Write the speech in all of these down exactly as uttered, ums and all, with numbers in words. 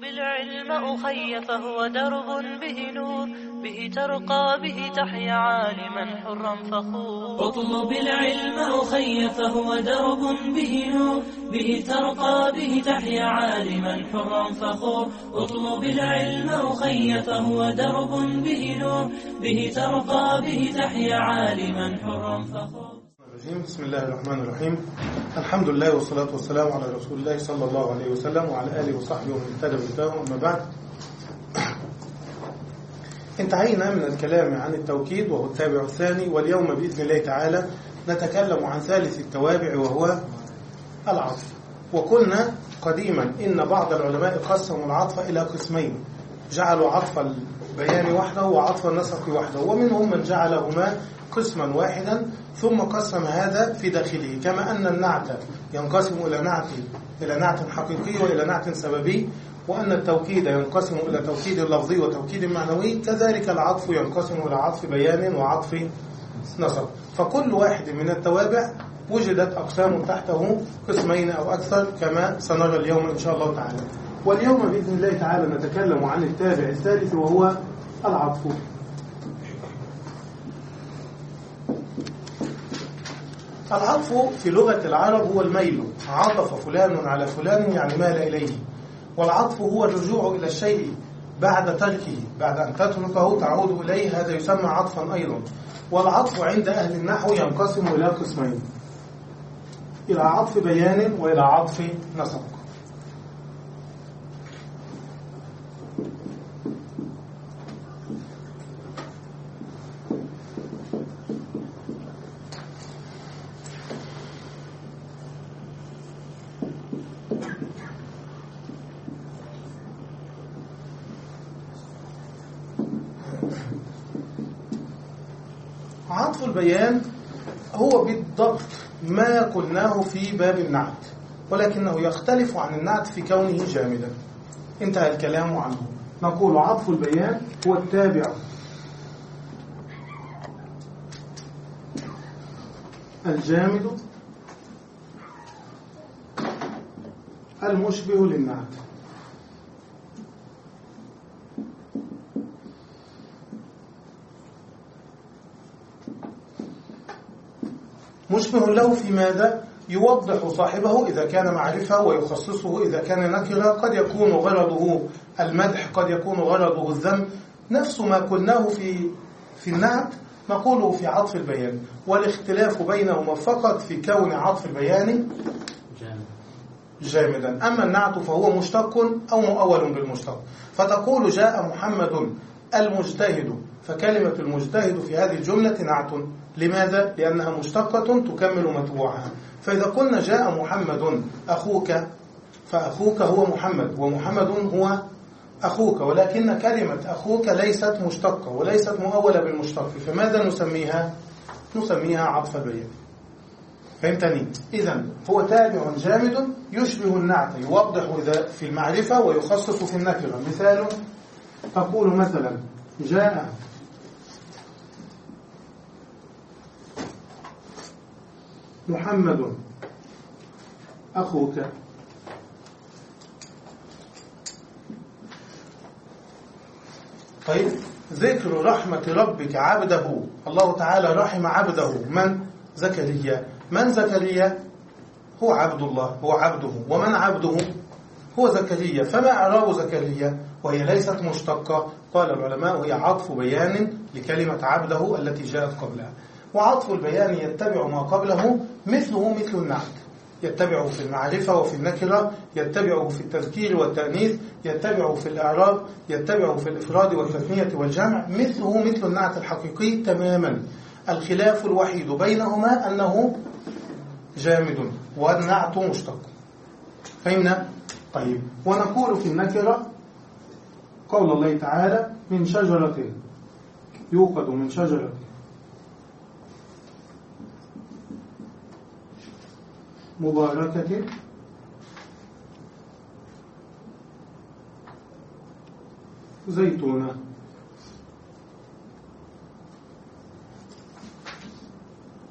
اطلب العلم أخي فهو درب به نور، به ترقى به تحيا عالما حرا فخور. اطلب العلم أخي فهو درب به نور، به ترقى به تحيا عالما حرا فخور. اطلب العلم أخي فهو درب به نور، به ترقى به تحيا عالما حرا فخور. بسم الله الرحمن الرحيم. الحمد لله والصلاة والسلام على رسول الله صلى الله عليه وسلم وعلى آله وصحبه ومن اهتدى بهداه. أما بعد، انتهينا من الكلام عن التوكيد وهو التابع الثاني، واليوم بإذن الله تعالى نتكلم عن ثالث التوابع وهو العطف. وقلنا قديما إن بعض العلماء قسموا العطف إلى قسمين، جعلوا عطف البيان وحده وعطف النسق وحده، ومنهم من جعلهما قسما واحدا ثم قسم هذا في داخله، كما أن النعت ينقسم إلى نعت إلى نعت حقيقي وإلى نعت سببي، وأن التوكيد ينقسم إلى توكيد لفظي وتوكيد معنوي، كذلك العطف ينقسم إلى عطف بيان وعطف نسق. فكل واحد من التوابع وجدت أقسام تحته قسمين أو أكثر، كما سنرى اليوم إن شاء الله تعالى. واليوم بإذن الله تعالى نتكلم عن التابع الثالث وهو العطف. العطف في لغة العرب هو الميل، عطف فلان على فلان يعني مال إليه. والعطف هو الرجوع إلى الشيء بعد تركه، بعد أن تتركه تعود إليه، هذا يسمى عطفا أيضا. والعطف عند أهل النحو ينقسم إلى قسمين، إلى عطف بيان وإلى عطف نسق. عطف البيان هو بالضبط ما قلناه في باب النعت، ولكنه يختلف عن النعت في كونه جامدا. انتهى الكلام عنه. نقول عطف البيان هو التابع الجامد المشبه للنعت. مشبه له في ماذا؟ يوضح صاحبه إذا كان معرفة، ويخصصه إذا كان نكرة. قد يكون غرضه المدح، قد يكون غرضه الذم. نفس ما قلناه في في النعت نقوله في عطف البيان، والاختلاف بينهما فقط في كون عطف البيان جامدا، أما النعت فهو مشتق أو مؤول بالمشتق. فتقول جاء محمد المجتهد، فكلمة المجتهد في هذه الجملة نعت. لماذا؟ لأنها مشتقة تكمل متبوعها. فإذا قلنا جاء محمد أخوك، فأخوك هو محمد، ومحمد هو أخوك، ولكن كلمة أخوك ليست مشتقة وليست مؤولة بالمشتق، فماذا نسميها؟ نسميها عطف بيان. فهمتني؟ إذن هو تابع جامد يشبه النعت، يوضح إذا في المعرفة ويخصص في النكرة. مثال، تقول مثلا جاء محمد أخوك. طيب، ذكر رحمة ربك عبده، الله تعالى رحم عبده من؟ زكريا. من زكريا؟ هو عبد الله، هو عبده. ومن عبده؟ هو زكريا. فما إعراب زكريا وهي ليست مشتقة؟ قال العلماء هي عطف بيان لكلمة عبده التي جاءت قبلها. وعطف البيان يتبع ما قبله مثله مثل النعت، يتبعه في المعرفة وفي النكرة، يتبعه في التذكير والتأنيث، يتبعه في الإعراب، يتبعه في الإفراد والتثنية والجمع، مثله مثل النعت الحقيقي تماما. الخلاف الوحيد بينهما أنه جامد والنعت مشتق. فهمنا؟ طيب، ونقول في النكرة قول الله تعالى من شجرة يوقد من شجرة مباركة زيتونة.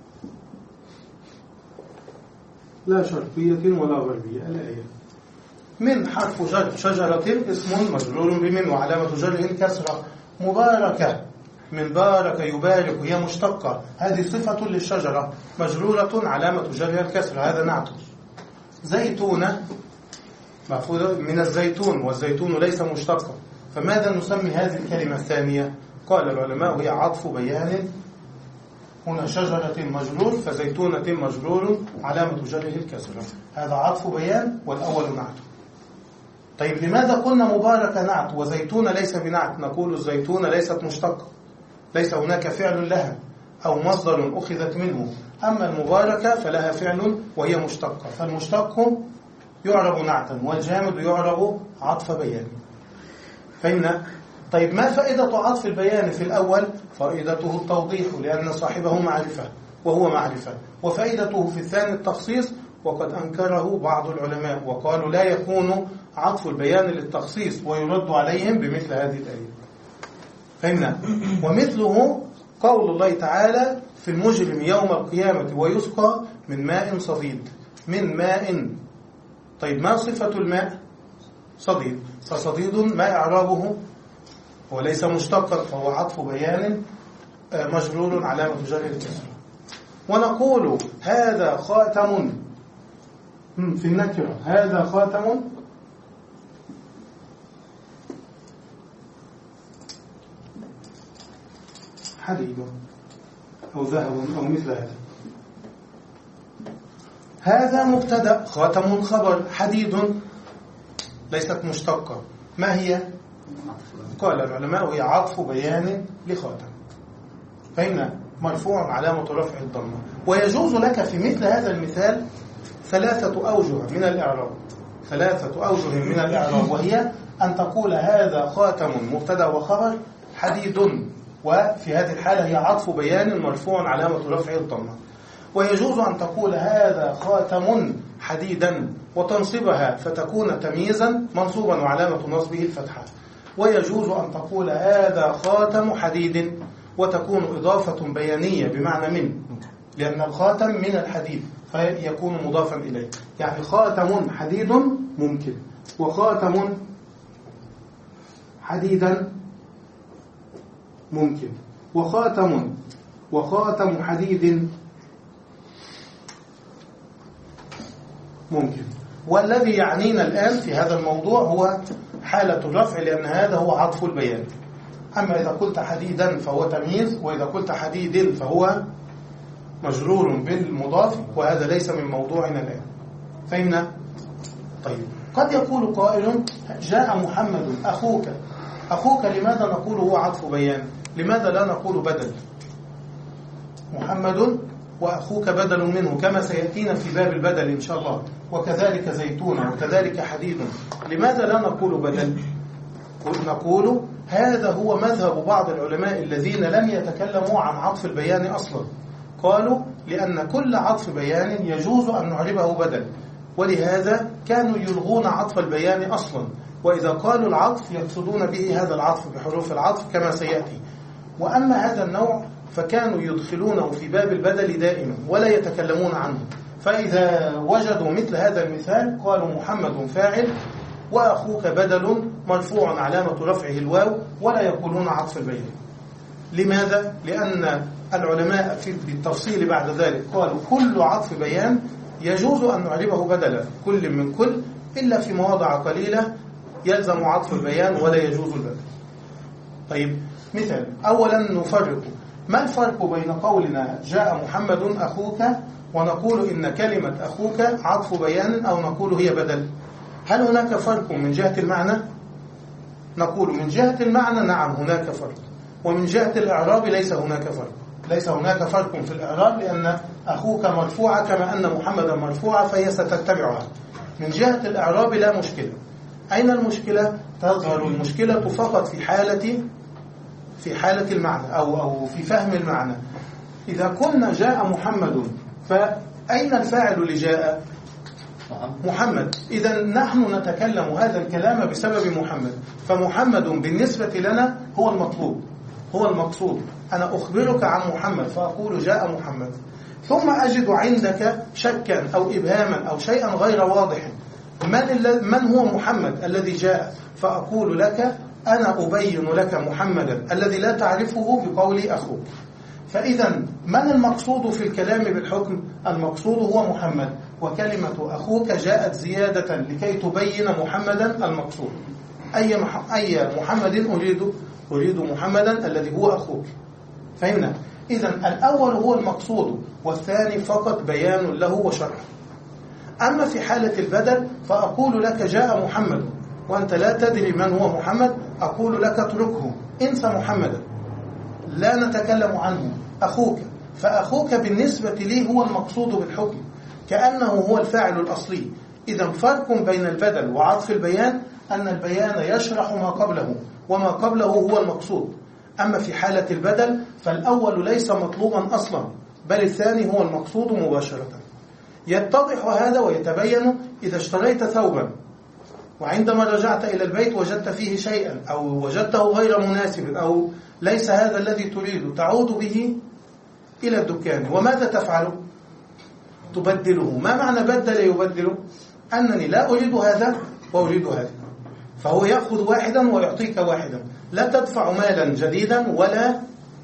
لا شرقية ولا غربية الآية. من حرف جر، شجرة اسم مجرور بمن وعلامة جره كسرة. مباركة من بارك يبارك هي مشتقة، هذه صفة للشجرة مجرورة علامة جرها الكسرة، هذا نعته. زيتونة مأخوذة من الزيتون، والزيتون ليس مشتقا، فماذا نسمي هذه الكلمة الثانية؟ قال العلماء هي عطف بيان. هنا شجرة مجرور فزيتونة مجرور علامة جره الكسرة، هذا عطف بيان والأول نعت. طيب لماذا قلنا مباركة نعت وزيتونة ليس بنعت؟ نقول الزيتونة ليست مشتقة، ليس هناك فعل لها أو مصدر أخذت منه، أما المباركة فلها فعل وهي مشتقة، فالمشتق يعرب نعتا والجامد يعرب عطف بيان. فهمنا؟ طيب ما فائدة عطف البيان في الأول؟ فائدته التوضيح لأن صاحبه معرفة وهو معرفة، وفائدته في الثاني التخصيص، وقد أنكره بعض العلماء وقالوا لا يكون عطف البيان للتخصيص ويرد عليهم بمثل هذه الآية. فهمنا؟ ومثله قول الله تعالى في المجرم يوم القيامة ويسقى من ماء صديد، من ماء. طيب ما صفة الماء؟ صديد، فصديد ما إعرابه؟ هو ليس مشتقا فهو عطف بيان مجرور علامة جره الكسرة. ونقول هذا خاتم في النكرة، هذا خاتم حديد أو ذهب أو مثل هذا. هذا مبتدأ، خاتم خبر، حديد ليست مشتقة، ما هي؟ قال العلماء هي عطف بيان لخاتم. فإن مرفوع علامة رفع الضمة. ويجوز لك في مثل هذا المثال ثلاثة أوجه من الإعراب، ثلاثة أوجه من الإعراب، وهي أن تقول هذا خاتم مبتدأ وخبر حديد، وفي هذه الحالة هي عطف بيان مرفوع علامة رفع الضمة. ويجوز أن تقول هذا خاتم حديدا وتنصبها فتكون تمييزا منصوبا وعلامة نصبه الفتحة. ويجوز أن تقول هذا خاتم حديد وتكون إضافة بيانية بمعنى من، لأن الخاتم من الحديد فيكون مضافا إليه، يعني خاتم حديد ممكن، وخاتم حديدا ممكن، وخاتم وخاتم حديد ممكن. والذي يعنينا الآن في هذا الموضوع هو حالة الرفع، لأن هذا هو عطف البيان. أما إذا قلت حديدا فهو تمييز، وإذا قلت حديد فهو مجرور بالمضاف، وهذا ليس من موضوعنا الآن. فهمنا؟ طيب قد يقول قائل جاء محمد أخوك، أخوك لماذا نقول هو عطف بيان؟ لماذا لا نقول بدل؟ محمد وأخوك بدل منه كما سيأتينا في باب البدل إن شاء الله، وكذلك زيتون وكذلك حديد. لماذا لا نقول بدل؟ نقول هذا هو مذهب بعض العلماء الذين لم يتكلموا عن عطف البيان أصلا، قالوا لأن كل عطف بيان يجوز أن نعربه بدل، ولهذا كانوا يلغون عطف البيان أصلا، وإذا قالوا العطف يقصدون به هذا العطف بحروف العطف كما سيأتي. وأما هذا النوع فكانوا يدخلونه في باب البدل دائما ولا يتكلمون عنه، فإذا وجدوا مثل هذا المثال قالوا محمد فاعل وأخوك بدل مرفوع علامة رفعه الواو، ولا يقولون عطف البيان. لماذا؟ لأن العلماء في التفصيل بعد ذلك قالوا كل عطف بيان يجوز أن نعربه بدلا، كل من كل، إلا في مواضع قليلة يلزم عطف البيان ولا يجوز البدل. طيب مثال، أولا نفرق، ما الفرق بين قولنا جاء محمد أخوك ونقول إن كلمة أخوك عطف بيان أو نقول هي بدل؟ هل هناك فرق من جهة المعنى؟ نقول من جهة المعنى نعم هناك فرق، ومن جهة الإعراب ليس هناك فرق. ليس هناك فرق في الإعراب لأن أخوك مرفوعة كما أن محمدا مرفوعة فهي ستتبعها. من جهة الإعراب لا مشكلة. أين المشكلة؟ تظهر المشكلة فقط في حالة في حالة المعنى أو أو في فهم المعنى. إذا قلنا جاء محمد فأين الفاعل اللي جاء؟ محمد. إذا نحن نتكلم هذا الكلام بسبب محمد، فمحمد بالنسبة لنا هو المطلوب، هو المقصود. أنا أخبرك عن محمد فأقول جاء محمد، ثم أجد عندك شكا أو إبهاما أو شيئا غير واضح، من, من هو محمد الذي جاء؟ فأقول لك أنا أبين لك محمدا الذي لا تعرفه بقولي أخوك. فإذا من المقصود في الكلام بالحكم؟ المقصود هو محمد، وكلمة أخوك جاءت زيادة لكي تبين محمدا المقصود. أي أي محمد أريد؟ أريد محمدا الذي هو أخوك. فهمنا؟ إذا الأول هو المقصود، والثاني فقط بيان له وشرح. أما في حالة البدل فأقول لك جاء محمد وأنت لا تدري من هو محمد، أقول لك اتركه، انسى محمدا، لا نتكلم عنه، أخوك. فأخوك بالنسبة لي هو المقصود بالحكم، كأنه هو الفاعل الأصلي. إذا فرق بين البدل وعطف البيان أن البيان يشرح ما قبله، وما قبله هو المقصود. أما في حالة البدل فالأول ليس مطلوبا أصلا، بل الثاني هو المقصود مباشرة. يتضح هذا ويتبين إذا اشتريت ثوبا وعندما رجعت إلى البيت وجدت فيه شيئا أو وجدته غير مناسب أو ليس هذا الذي تريد، تعود به إلى الدكان، وماذا تفعل؟ تبدله. ما معنى بدل يبدل؟ أنني لا أريد هذا وأريد هذا، فهو يأخذ واحدا ويعطيك واحدا، لا تدفع مالا جديدا ولا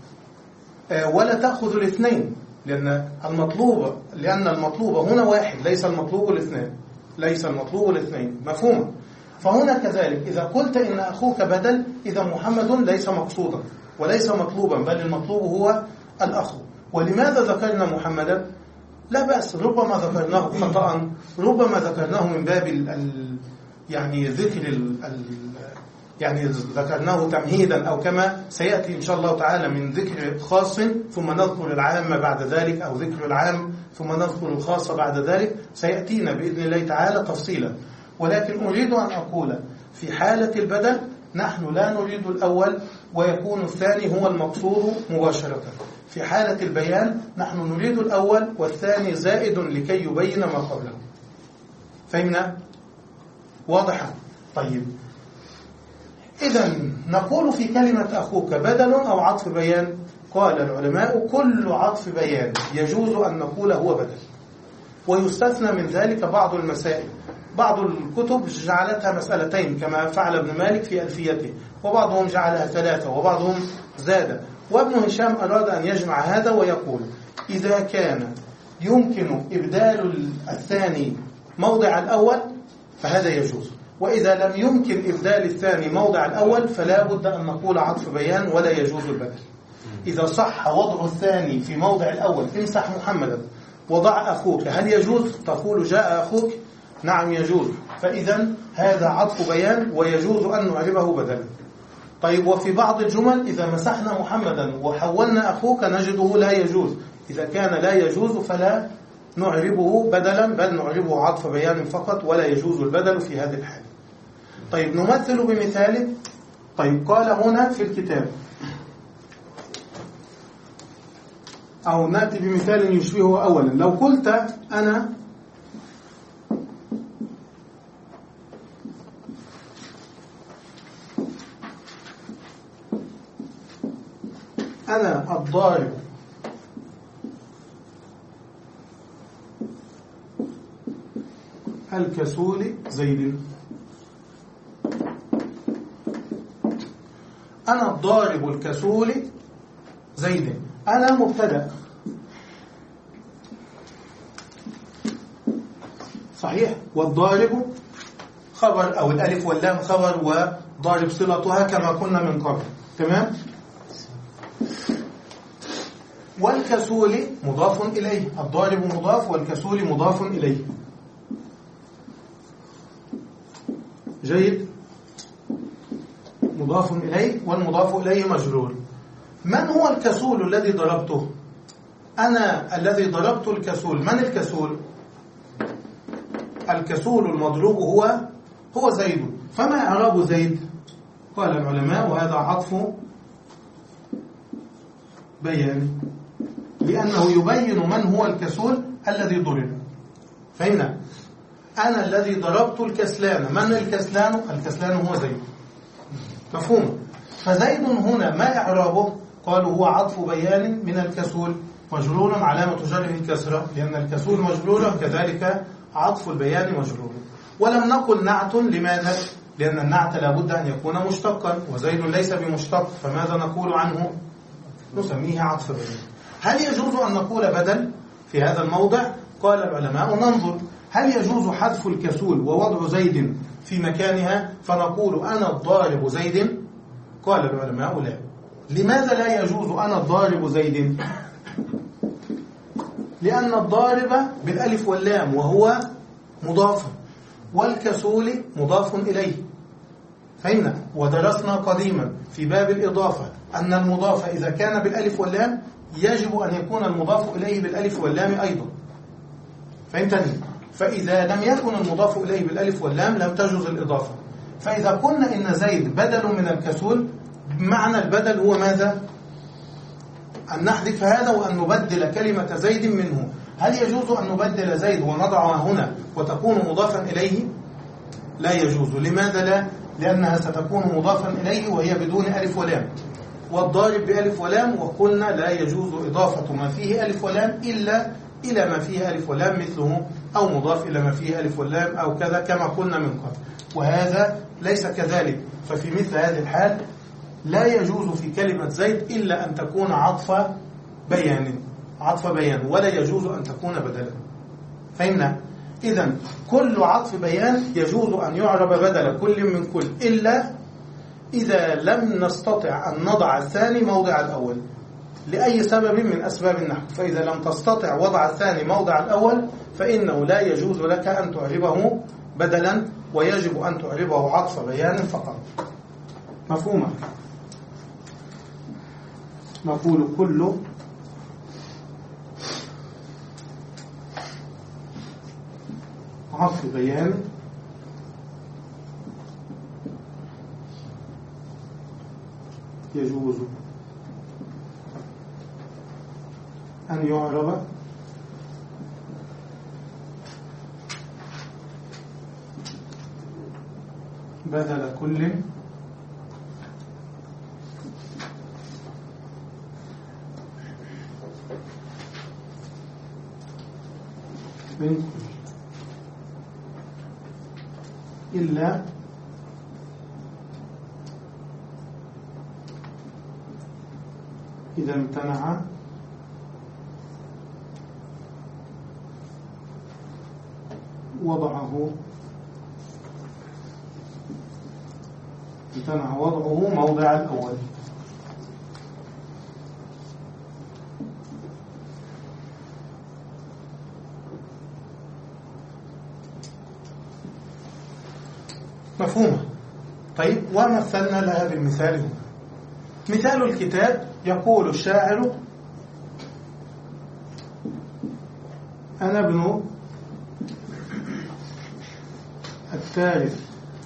ولا تأخذ الاثنين، لأن المطلوب لأن المطلوب هنا واحد، ليس المطلوب الاثنين، ليس المطلوب الاثنين. مفهوم؟ فهنا كذلك إذا قلت إن أخوك بدل، إذا محمد ليس مقصودا وليس مطلوبا، بل المطلوب هو الأخ. ولماذا ذكرنا محمدا؟ لا بأس، ربما ذكرناه خطأ، ربما ذكرناه من باب ال ال يعني ذكر ال ال يعني ذكرناه تمهيدا، أو كما سيأتي إن شاء الله تعالى من ذكر خاص ثم نذكر العام بعد ذلك، أو ذكر العام ثم نذكر الخاص بعد ذلك، سيأتينا بإذن الله تعالى تفصيلا. ولكن أريد أن أقول في حالة البدل نحن لا نريد الأول ويكون الثاني هو المقصود مباشرة. في حالة البيان نحن نريد الأول والثاني زائد لكي يبين ما قبله. فهمنا؟ واضحة؟ طيب، إذن نقول في كلمة أخوك بدل أو عطف بيان؟ قال العلماء كل عطف بيان يجوز أن نقول هو بدل، ويستثنى من ذلك بعض المسائل. بعض الكتب جعلتها مسألتين كما فعل ابن مالك في ألفيته، وبعضهم جعلها ثلاثة، وبعضهم زاد. وابن هشام أراد أن يجمع هذا ويقول إذا كان يمكن إبدال الثاني موضع الأول فهذا يجوز، وإذا لم يمكن إبدال الثاني موضع الأول فلا بد أن نقول عطف بيان ولا يجوز البدل. إذا صح وضع الثاني في موضع الأول، امسح محمدا وضع أخوك، هل يجوز؟ تقول جاء أخوك، نعم يجوز. فإذا هذا عطف بيان ويجوز أن نعربه بدلا. طيب، وفي بعض الجمل إذا مسحنا محمدا وحولنا أخوك نجده لا يجوز. إذا كان لا يجوز فلا نعربه بدلا، بل نعربه عطف بيان فقط، ولا يجوز البدل في هذه الحالة. طيب، نمثل بمثال. طيب، قال هنا في الكتاب، أو نأتي بمثال يشبهه أولا. لو قلت أنا أنا الضارب الكسول زيد. أنا الضارب الكسول زيد، أنا مبتدأ صحيح، والضارب خبر، أو الألف واللام خبر، وضارب صلتها كما كنا من قبل. تمام؟ والكسول مضاف إليه، الضارب مضاف والكسول مضاف إليه. جيد، مضاف إليه والمضاف إليه مجرور. من هو الكسول الذي ضربته؟ أنا الذي ضربت الكسول. من الكسول؟ الكسول المضروب هو هو زيد. فما إعراب زيد؟ قال العلماء وهذا عطف بيان، لأنه يبين من هو الكسول الذي ضرب. فهنا أنا الذي ضربت الكسلان. من الكسلان؟ الكسلان هو زيد. مفهوم؟ فزيد هنا ما إعرابه؟ قالوا هو عطف بيان من الكسول، مجرور علامة جره الكسرة، لأن الكسول مجرور، كذلك عطف البيان مجرور. ولم نقل نعت. لماذا؟ لأن النعت لابد أن يكون مشتقا، وزيد ليس بمشتق، فماذا نقول عنه؟ نسميه عطف بيان. هل يجوز أن نقول بدل في هذا الموضع؟ قال العلماء ننظر، هل يجوز حذف الكسول ووضع زيد في مكانها فنقول أنا الضارب زيد؟ قال العلماء لا. لماذا لا يجوز أنا الضارب زيد؟ لأن الضارب بالألف واللام وهو مضاف، والكسول مضاف إليه. فهمنا؟ ودرسنا قديما في باب الإضافة أن المضاف إذا كان بالألف واللام يجب أن يكون المضاف إليه بالألف واللام أيضا. فهمتني؟ فإذا لم يكن المضاف إليه بالألف واللام لم تجوز الإضافة. فإذا قلنا إن زيد بدل من الكسول، معنى البدل هو ماذا؟ أن نحذف هذا وأن نبدل كلمة زيد منه. هل يجوز أن نبدل زيد ونضعها هنا وتكون مضافا إليه؟ لا يجوز. لماذا لا؟ لأنها ستكون مضافا إليه وهي بدون ألف ولام، والضارب بألف ولام، وقلنا لا يجوز إضافة ما فيه ألف ولام إلا إلى ما فيه ألف ولام مثله، أو مضاف إلى ما فيه ألف ولام أو كذا كما قلنا من قبل، وهذا ليس كذلك. ففي مثل هذه الحال لا يجوز في كلمة زيد إلا أن تكون عطف بيان، عطف بيان، ولا يجوز أن تكون بدلا. فهمنا؟ إذن كل عطف بيان يجوز أن يعرب بدل كل من كل، إلا إذا لم نستطع أن نضع الثاني موضع الأول لأي سبب من أسباب النحو. فإذا لم تستطع وضع الثاني موضع الأول فإنه لا يجوز لك أن تعربه بدلا، ويجب أن تعربه عطف بيان فقط. مفهومة؟ نقول كل عطف بيان يجوز أن يعرب بدل كل من كل، إلا إذا امتنع وضعه امتنع وضعه موضع الأول. مفهومة؟ طيب، ومثلنا لها بالمثال هنا. مثال الكتاب يقول الشاعر: أنا ابن الثالث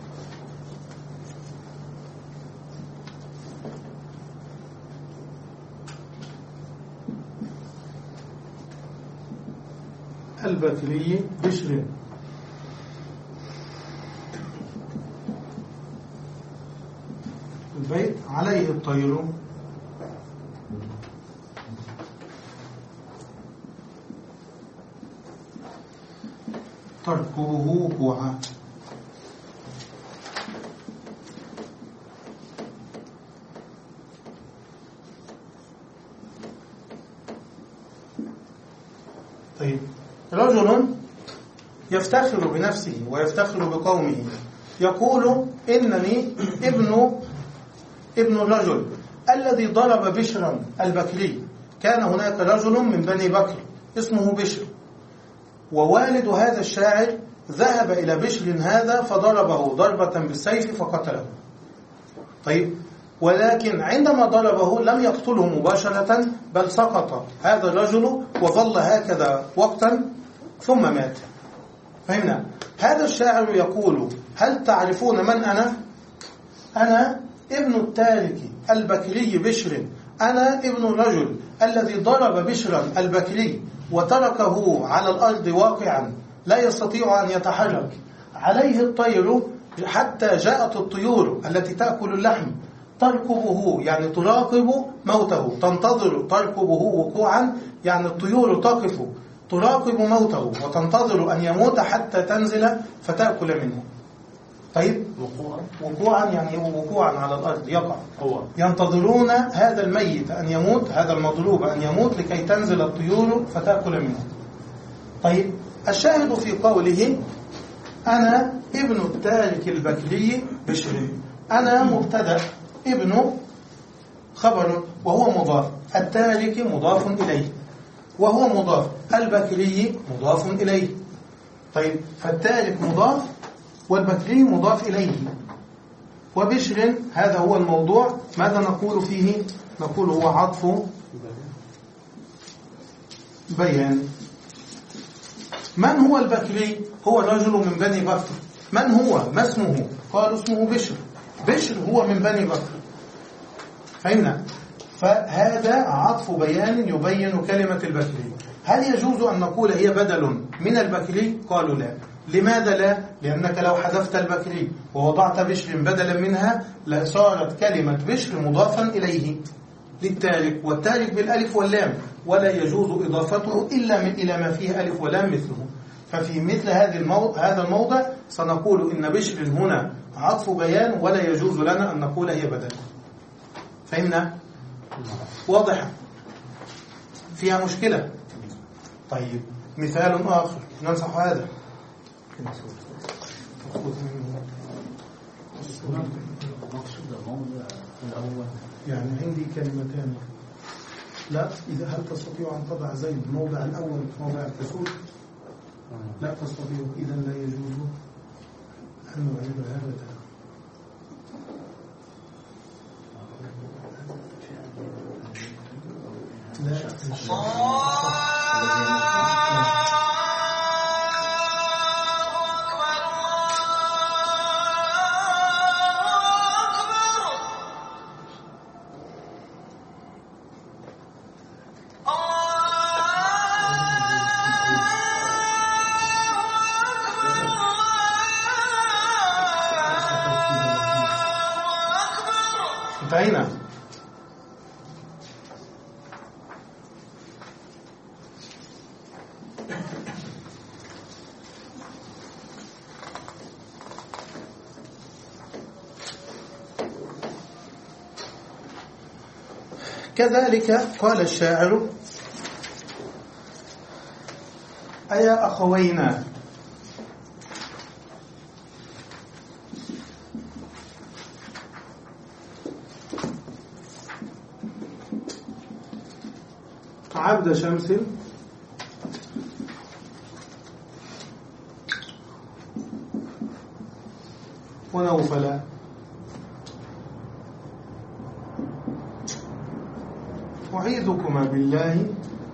البكري بشر، البيت عليه الطير تركبه وقوعا. طيب، رجل يفتخر بنفسه ويفتخر بقومه، يقول: إنني ابن ابن الرجل الذي ضرب بشرا البكري. كان هناك رجل من بني بكر اسمه بشر، ووالد هذا الشاعر ذهب إلى بشر هذا فضربه ضربة بالسيف فقتله. طيب، ولكن عندما ضربه لم يقتله مباشرة، بل سقط هذا الرجل وظل هكذا وقتا ثم مات. فهمنا؟ هذا الشاعر يقول: هل تعرفون من أنا؟ أنا ابن التارك البكري بشر، أنا ابن الرجل الذي ضرب بشرا البكري وتركه على الأرض واقعا لا يستطيع أن يتحرك، عليه الطير حتى جاءت الطيور التي تأكل اللحم تركبه، يعني تراقب موته، تنتظر تركبه وقوعا، يعني الطيور تقف تراقب موته وتنتظر أن يموت حتى تنزل فتأكل منه. طيب وقوعا وقوعا يعني وقوعا على الأرض يقع، هو ينتظرون هذا الميت أن يموت، هذا المضروب أن يموت لكي تنزل الطيور فتأكل منه. طيب الشاهد في قوله أنا ابن التارك البكري بشر، أنا مبتدأ، ابن خبر وهو مضاف، التارك مضاف إليه وهو مضاف، البكري مضاف إليه. طيب فالتارك مضاف والبكري مضاف إليه، وبشر هذا هو الموضوع. ماذا نقول فيه؟ نقول هو عطف بيان. من هو البكري؟ هو رجل من بني بكر. من هو؟ ما اسمه؟ قالوا اسمه بشر. بشر هو من بني بكر. فهمنا؟ فهذا عطف بيان يبين كلمة البكري. هل يجوز أن نقول هي بدل من البكري؟ قالوا لا. لماذا لا؟ لأنك لو حذفت البكري ووضعت بشر بدلا منها لصارت كلمة بشر مضافا إليه للتارك، والتارك بالألف واللام، ولا يجوز إضافته إلا من إلى ما فيه ألف ولام مثله. ففي مثل هذه الموضع هذا الموضع سنقول إن بشر هنا عطف بيان، ولا يجوز لنا أن نقول هي بدل. فهمنا؟ واضح؟ فيها مشكلة؟ طيب مثال آخر ننصح هذا. يعني عندي كلمتان. لا، إذا هل تستطيع أن تضع زيد موضع الأول موضع الكسور؟ لا تستطيع، إذا لا يجوز أن نعيدها أبدا. لا انتهينا. كذلك قال الشاعر أيا أخوينا عبد شمس ونوفلا أعيذكما بالله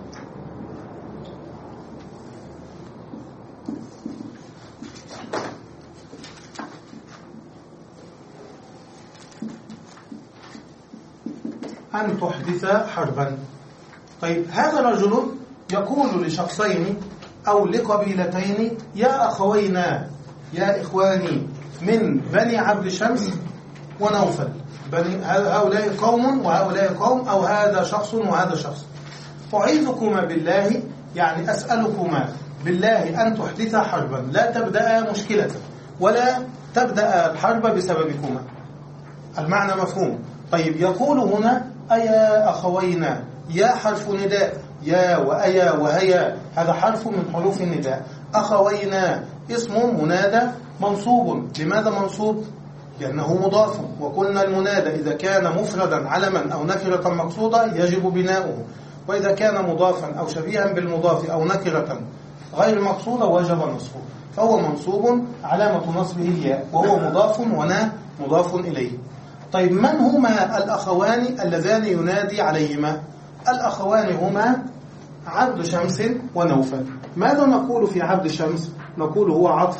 أن تحدث حربا. طيب هذا رجل يقول لشخصين أو لقبيلتين يا أخوينا، يا إخواني من بني عبد شمس ونوفل، بني هؤلاء قوم وهؤلاء قوم، أو هذا شخص وهذا شخص. أعيذكما بالله يعني أسألكما بالله أن تحدثا حربا، لا تبدأ مشكلة ولا تبدأ الحرب بسببكما. المعنى مفهوم. طيب يقول هنا أيا أخوينا، يا حرف نداء، يا وأيا وهيا هذا حرف من حروف النداء. أخوينا اسم منادى منصوب. لماذا منصوب؟ لأنه مضاف، وقلنا المنادى إذا كان مفردا علما أو نكرة مقصودة يجب بناؤه، وإذا كان مضافا أو شبيها بالمضاف أو نكرة غير مقصودة وجب نصبه، فهو منصوب علامة نصبه الياء، وهو مضاف ونا مضاف إليه. طيب من هما الأخوان اللذان ينادي عليهما؟ الأخوان هما عبد شمس ونوفل. ماذا نقول في عبد شمس؟ نقول هو عطف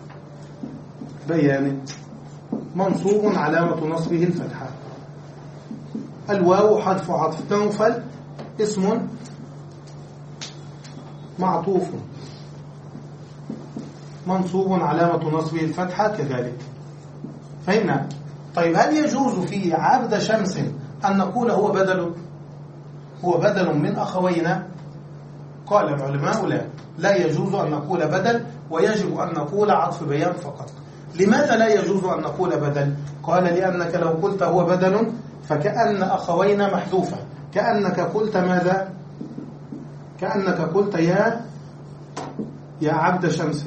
بيان منصوب علامة نصبه الفتحة، الواو حرف عطف. نوفل اسم معطوف منصوب علامة نصبه الفتحة كذلك. فهمنا؟ طيب هل يجوز في عبد شمس أن نقول هو بدل هو بدل من أخوينا؟ قال العلماء لا لا يجوز أن نقول بدل، ويجب أن نقول عطف بيان فقط. لماذا لا يجوز أن نقول بدل؟ قال لأنك لو قلت هو بدل فكأن أخوين محذوفة، كأنك قلت ماذا؟ كأنك قلت يا يا عبد شمس،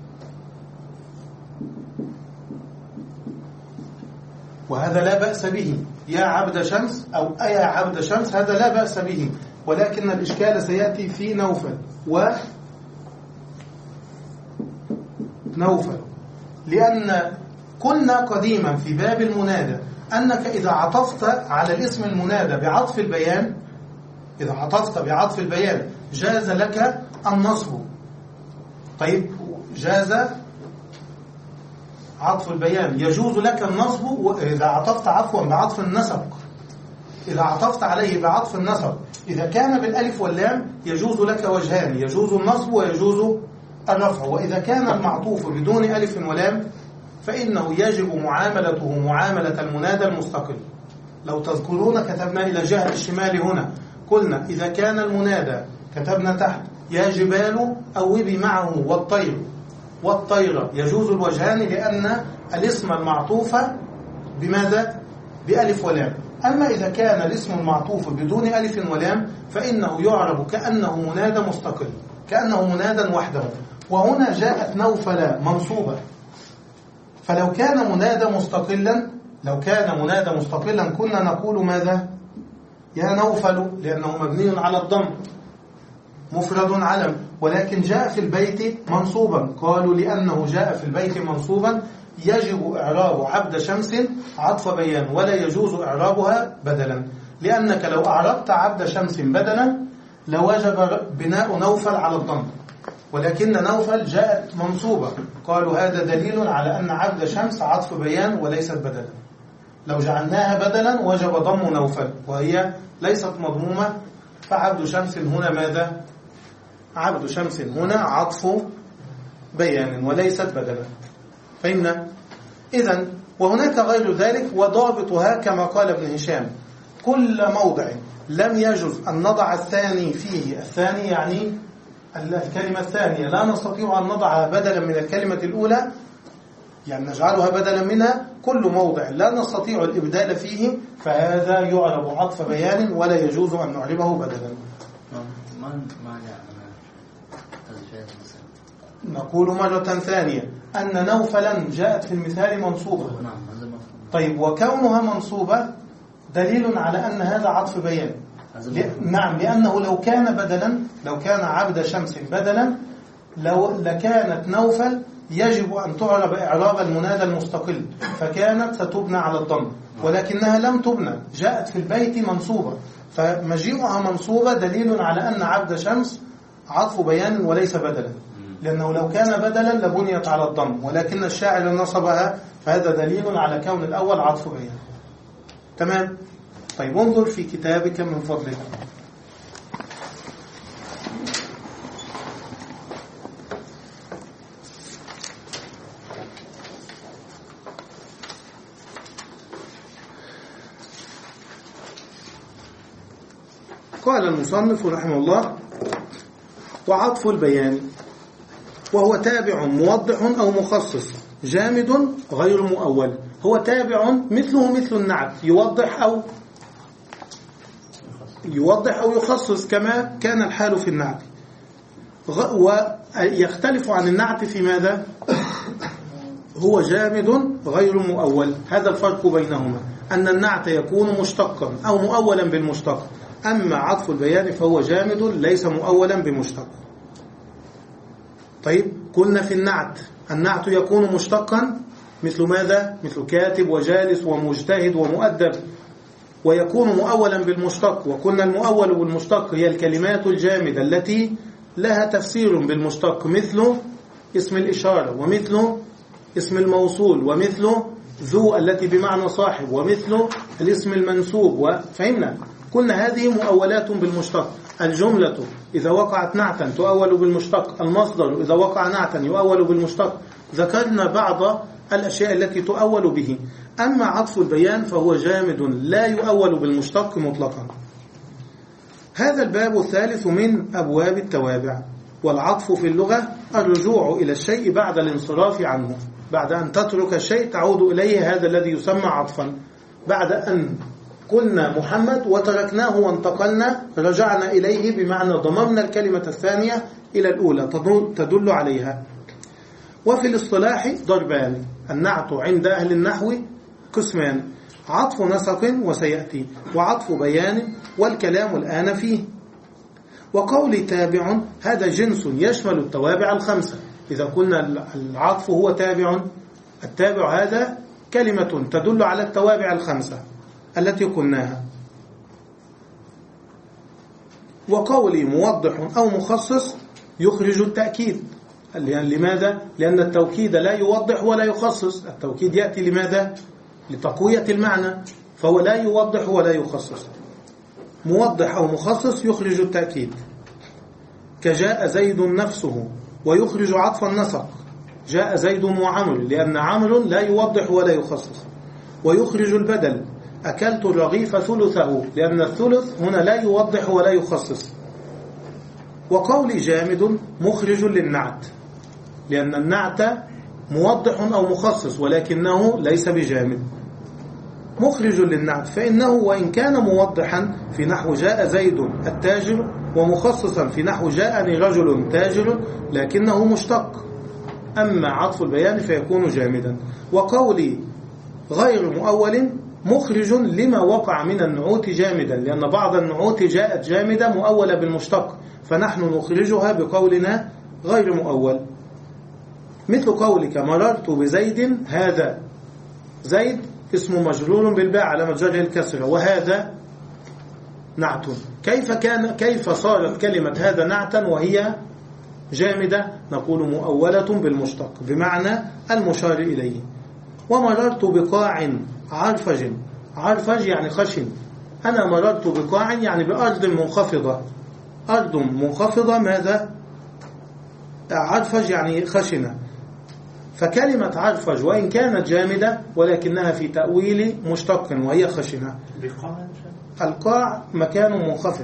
وهذا لا بأس به. يا عبد شمس أو أيا عبد شمس هذا لا بأس به، ولكن الإشكال سيأتي في نوفل و نوفل، لأن قلنا قديما في باب المنادى أنك إذا عطفت على الاسم المنادى بعطف البيان، إذا عطفت بعطف البيان جاز لك النصب. طيب جاز عطف البيان، يجوز لك النصب إذا عطفت عفوا بعطف النسب، إذا عطفت عليه بعطف النسب إذا كان بالألف واللام يجوز لك وجهان، يجوز النصب ويجوز الرفع. وإذا كان المعطوف بدون ألف ولام فإنه يجب معاملته معاملة المنادى المستقل. لو تذكرون كتبنا إلى جهة الشمال هنا، قلنا إذا كان المنادى كتبنا تحت يا جبال أوبي معه والطير، والطير يجوز الوجهان لأن الاسم المعطوف بماذا؟ بألف ولام. أما إذا كان الاسم المعطوف بدون ألف ولام فإنه يعرب كأنه منادى مستقل، كأنه منادى وحده. وهنا جاءت نوفل منصوبة، فلو كان منادى مستقلا لو كان منادى مستقلا كنا نقول ماذا؟ يا نوفل، لأنه مبني على الضم مفرد علم، ولكن جاء في البيت منصوبا، قالوا لأنه جاء في البيت منصوبا يجب إعراب عبد شمس عطف بيان ولا يجوز إعرابها بدلا، لأنك لو أعربت عبد شمس بدلا لوجب بناء نوفل على الضم، ولكن نوفل جاءت منصوبة، قالوا هذا دليل على أن عبد شمس عطف بيان وليست بدلا. لو جعلناها بدلا وجب ضم نوفل وهي ليست مضمومة، فعبد شمس هنا ماذا؟ عبد شمس هنا عطف بيان وليست بدلا. فهمنا؟ إذن وهناك غير ذلك، وضابطها كما قال ابن هشام كل موضع لم يجوز أن نضع الثاني فيه، الثاني يعني الكلمة الثانية لا نستطيع أن نضعها بدلا من الكلمة الأولى، يعني نجعلها بدلا منها، كل موضع لا نستطيع الإبدال فيه فهذا يعرب عطف بيان ولا يجوز أن نعربه بدلا. نقول مرة ثانية أن نوفلا جاءت في المثال منصوبة. طيب وكونها منصوبة دليل على أن هذا عطف بيان. نعم، لأنه لو كان بدلا، لو كان عبد شمس بدلا لو لكانت نوفل يجب أن تعرب إعراب المنادى المستقل، فكانت ستبنى على الضم، ولكنها لم تبنى، جاءت في البيت منصوبة، فمجيئها منصوبة دليل على أن عبد شمس عطف بيان وليس بدلا، لأنه لو كان بدلا لبنيت على الضم، ولكن الشاعر نصبها، فهذا دليل على كون الأول عطف بيان. تمام؟ طيب انظر في كتابك من فضلك. قال المصنف رحمه الله: وعطف البيان وهو تابع موضح أو مخصص جامد غير مؤول. هو تابع مثله مثل النعت، يوضح أو يوضح أو يخصص كما كان الحال في النعت، ويختلف عن النعت في ماذا؟ هو جامد غير مؤول. هذا الفرق بينهما، أن النعت يكون مشتقا أو مؤولا بالمشتق، أما عطف البيان فهو جامد ليس مؤولا بمشتق. طيب قلنا في النعت النعت يكون مشتقا مثل ماذا؟ مثل كاتب وجالس ومجتهد ومؤدب، ويكون مؤولا بالمشتق، وقلنا المؤول بالمشتق هي الكلمات الجامدة التي لها تفسير بالمشتق، مثل اسم الإشارة، ومثل اسم الموصول، ومثل ذو التي بمعنى صاحب، ومثل الاسم المنسوب. وفهمنا قلنا هذه مؤولات بالمشتق. الجملة إذا وقعت نعتا تؤول بالمشتق، المصدر إذا وقع نعتا يؤول بالمشتق. ذكرنا بعض الأشياء التي تؤول به. أما عطف البيان فهو جامد لا يؤول بالمشتق مطلقا. هذا الباب الثالث من أبواب التوابع. والعطف في اللغة الرجوع إلى الشيء بعد الانصراف عنه، بعد أن تترك الشيء تعود إليه، هذا الذي يسمى عطفا. بعد أن قلنا محمد وتركناه وانتقلنا رجعنا إليه، بمعنى ضممنا الكلمة الثانية إلى الأولى تدل عليها. وفي الاصطلاح ضربان. النعت عند أهل النحو قسمان: عطف نسق وسيأتي، وعطف بيان، والكلام الآن فيه. وقول تابع هذا جنس يشمل التوابع الخمسة. إذا قلنا العطف هو تابع، التابع هذا كلمة تدل على التوابع الخمسة التي قلناها. وقول موضح أو مخصص يخرج التأكيد. لماذا؟ لأن التوكيد لا يوضح ولا يخصص. التوكيد يأتي لماذا؟ لتقوية المعنى، فهو لا يوضح ولا يخصص. موضح أو مخصص يخرج التأكيد، كجاء زيد نفسه، ويخرج عطف النسق، جاء زيد وعمر، لأن عمر لا يوضح ولا يخصص. ويخرج البدل، أكلت الرغيف ثلثه، لأن الثلث هنا لا يوضح ولا يخصص. وقول جامد مخرج للنعت، لأن النعت موضح أو مخصص ولكنه ليس بجامد. مخرج للنعت فإنه وإن كان موضحا في نحو جاء زيد التاجر، ومخصصا في نحو جاءني رجل تاجر، لكنه مشتق. أما عطف البيان فيكون جامدا. وقولي غير مؤول مخرج لما وقع من النعوت جامدا، لأن بعض النعوت جاءت جامدة مؤولة بالمشتق، فنحن نخرجها بقولنا غير مؤول. مثل قولك مررت بزيد، هذا زيد اسم مجرور بالباء علامة جره الكسرة، وهذا نعت. كيف كان كيف صارت كلمة هذا نعتا وهي جامدة؟ نقول مؤولة بالمشتق بمعنى المشار إليه. ومررت بقاع عرفج، عرفج يعني خشن. أنا مررت بقاع يعني بأرض منخفضة، أرض منخفضة ماذا؟ عرفج يعني خشنة. فكلمة عرفج وإن كانت جامدة ولكنها في تأويل مشتق وهي خشنة. القاع مكان منخفض،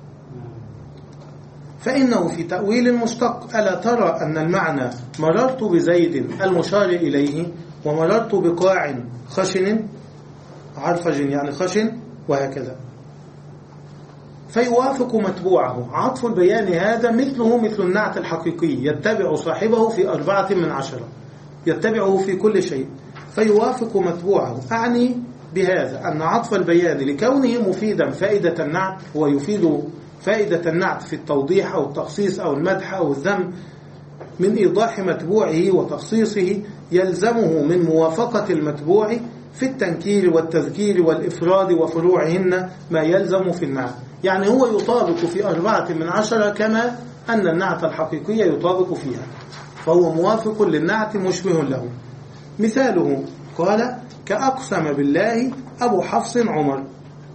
فإنه في تأويل مشتق. ألا ترى أن المعنى مررت بزيد المشار إليه، ومررت بقاع خشن، عرفج يعني خشن، وهكذا. فيوافق متبوعه. عطف البيان هذا مثله مثل النعت الحقيقي، يتبع صاحبه في أربعة من عشرة، يتبعه في كل شيء. فيوافق متبوعه، أعني بهذا أن عطف البيان لكونه مفيدا فائدة النعت، هو يفيد فائدة النعت في التوضيح أو التخصيص أو المدح أو الذم، من إيضاح متبوعه وتخصيصه يلزمه من موافقة المتبوع في التنكير والتذكير والإفراد وفروعهن ما يلزم في النعت. يعني هو يطابق في أربعة من عشرة كما أن النعت الحقيقي يطابق فيها، فهو موافق للنعت مشبه له. مثاله قال كأقسم بالله أبو حفص عمر،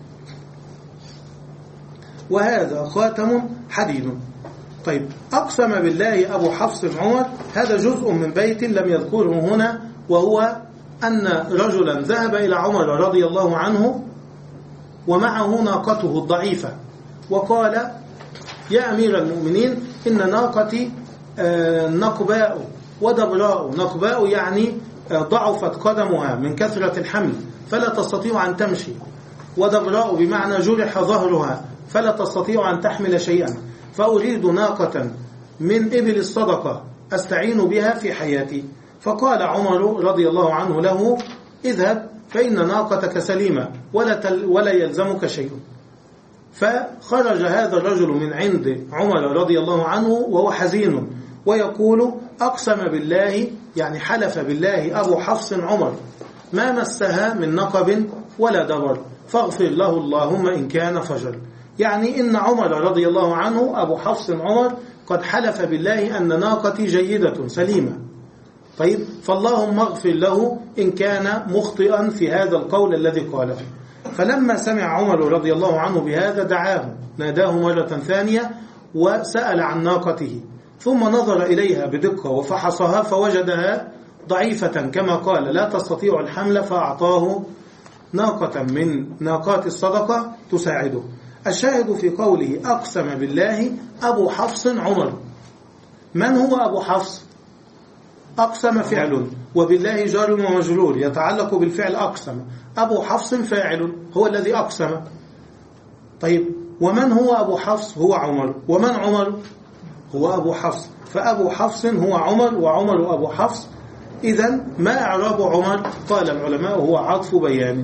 وهذا خاتم حديد. طيب، أقسم بالله أبو حفص عمر هذا جزء من بيت لم يذكره هنا، وهو أن رجلا ذهب إلى عمر رضي الله عنه ومعه ناقته الضعيفة، وقال يا أمير المؤمنين إن ناقتي نقباء ودبراء. نقباء يعني ضعفت قدمها من كثرة الحمل فلا تستطيع أن تمشي، ودبراء بمعنى جرح ظهرها فلا تستطيع أن تحمل شيئا، فأريد ناقة من إبل الصدقة أستعين بها في حياتي. فقال عمر رضي الله عنه له اذهب فإن ناقتك سليمة ولا, ولا يلزمك شيء. فخرج هذا الرجل من عند عمر رضي الله عنه وهو حزين ويقول أقسم بالله، يعني حلف بالله أبو حفص عمر ما مسها من نقب ولا دبر فاغفر له اللهم إن كان فجر. يعني إن عمر رضي الله عنه أبو حفص عمر قد حلف بالله أن ناقتي جيدة سليمة. طيب، فاللهم اغفر له إن كان مخطئا في هذا القول الذي قاله. فلما سمع عمر رضي الله عنه بهذا دعاه، ناداه مرة ثانية وسأل عن ناقته، ثم نظر إليها بدقة وفحصها فوجدها ضعيفة كما قال لا تستطيع الحمل، فأعطاه ناقة من ناقات الصدقة تساعده. الشاهد في قوله أقسم بالله أبو حفص عمر. من هو أبو حفص؟ أقسم فعل وبالله جار ومجرور يتعلق بالفعل أقسم. أبو حفص فاعل هو الذي أقسم. طيب ومن هو أبو حفص؟ هو عمر. ومن عمر؟ هو أبو حفص. فأبو حفص هو عمر وعمر أبو حفص. إذن ما إعراب عمر؟ قال العلماء هو عطف بيان.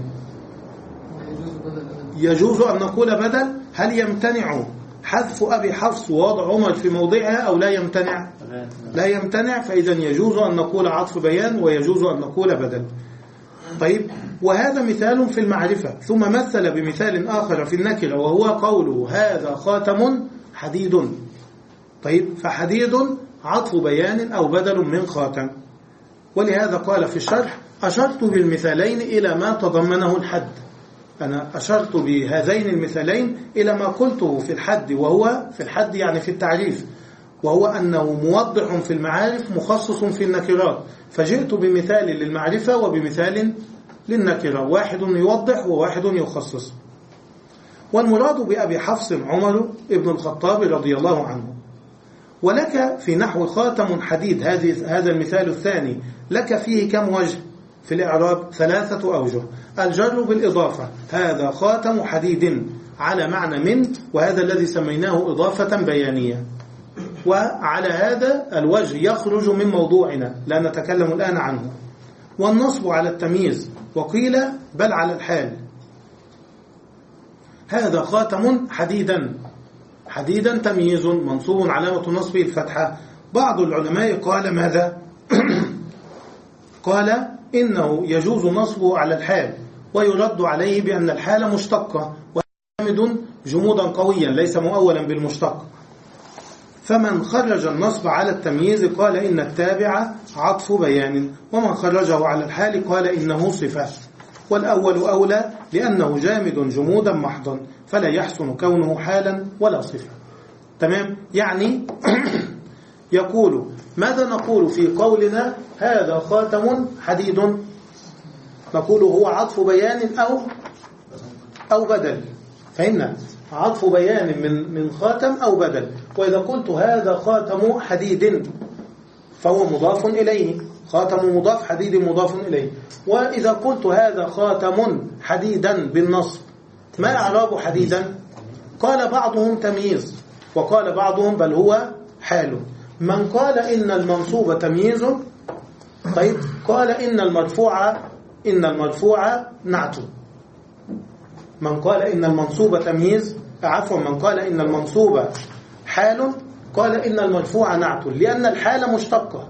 يجوز أن نقول بدل. هل يمتنع حذف أبي حفص ووضع عمر في موضعها أو لا يمتنع؟ لا يمتنع. فإذا يجوز أن نقول عطف بيان ويجوز أن نقول بدل. طيب وهذا مثال في المعرفة. ثم مثل بمثال آخر في النكرة وهو قوله هذا خاتم حديد. طيب فحديد عطف بيان أو بدل من خاتم. ولهذا قال في الشرح أشرت بالمثالين إلى ما تضمنه الحد. أنا أشرت بهذين المثالين إلى ما قلته في الحد، وهو في الحد يعني في التعريف، وهو أنه موضح في المعارف مخصص في النكرات. فجئت بمثال للمعرفة وبمثال للنكرة، واحد يوضح وواحد يخصص. والمراد بأبي حفص عمر ابن الخطاب رضي الله عنه. ولك في نحو خاتم حديد هذا المثال الثاني لك فيه كم وجه في الإعراب؟ ثلاثة أوجه. الجر بالإضافة، هذا خاتم حديد على معنى من، وهذا الذي سميناه إضافة بيانية. وعلى هذا الوجه يخرج من موضوعنا لا نتكلم الآن عنه. والنصب على التمييز، وقيل بل على الحال. هذا خاتم حديدا، حديدا تمييز منصوب علامة نصبه الفتحة. بعض العلماء قال ماذا؟ قال إنه يجوز نصبه على الحال، ويرد عليه بأن الحال مشتقة وجامد جمودا قويا ليس مؤولا بالمشتق. فمن خرج النصب على التمييز قال إن التابع عطف بيان، ومن خرجه على الحال قال إنه صفة. والأول أولى لأنه جامد جمودا محضا فلا يحسن كونه حالا ولا صفة. تمام؟ يعني يقول ماذا نقول في قولنا هذا خاتم حديد؟ نقول هو عطف بيان أو أو بدل. فهمنا؟ عطف بيان من من خاتم أو بدل. وإذا قلت هذا خاتم حديد فهو مضاف إليه، خاتم مضاف، حديد مضاف إليه. وإذا قلت هذا خاتم حديدا بالنصب ما إعراب حديدا؟ قال بعضهم تمييز، وقال بعضهم بل هو حال. من قال إن المنصوب تمييز، طيب قال إن المرفوع إن المرفوع نعت. من قال إن المنصوب تمييز، عفوا من قال إن المنصوب حال قال إن المرفوع نعت، لأن الحال مشتقة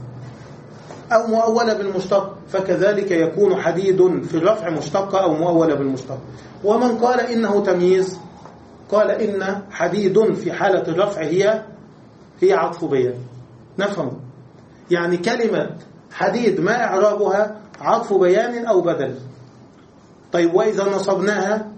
أو مؤولة بالمشتق، فكذلك يكون حديد في الرفع مشتقة أو مؤولة بالمشتق. ومن قال إنه تمييز قال إن حديد في حالة الرفع هي هي عطف بيان. نفهم؟ يعني كلمة حديد ما إعرابها؟ عطف بيان أو بدل. طيب وإذا نصبناها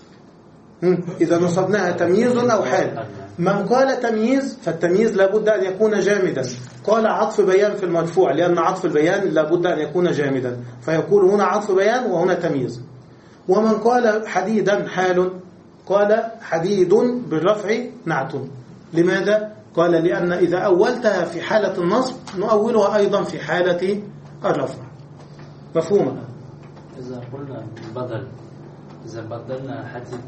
إذا نصبناها تمييز أو حال. من قال تمييز فالتمييز لابد أن يكون جامدا، قال عطف بيان في المرفوع لأن عطف البيان لابد أن يكون جامدا، فيقول هنا عطف بيان وهنا تمييز. ومن قال حديدا حال قال حديد بالرفع نعت. لماذا؟ قال لأن إذا أولتها في حالة النصب نؤولها أيضا في حالة الرفع. مفهومة؟ إذا قلنا بدل، إذا بدلنا حديد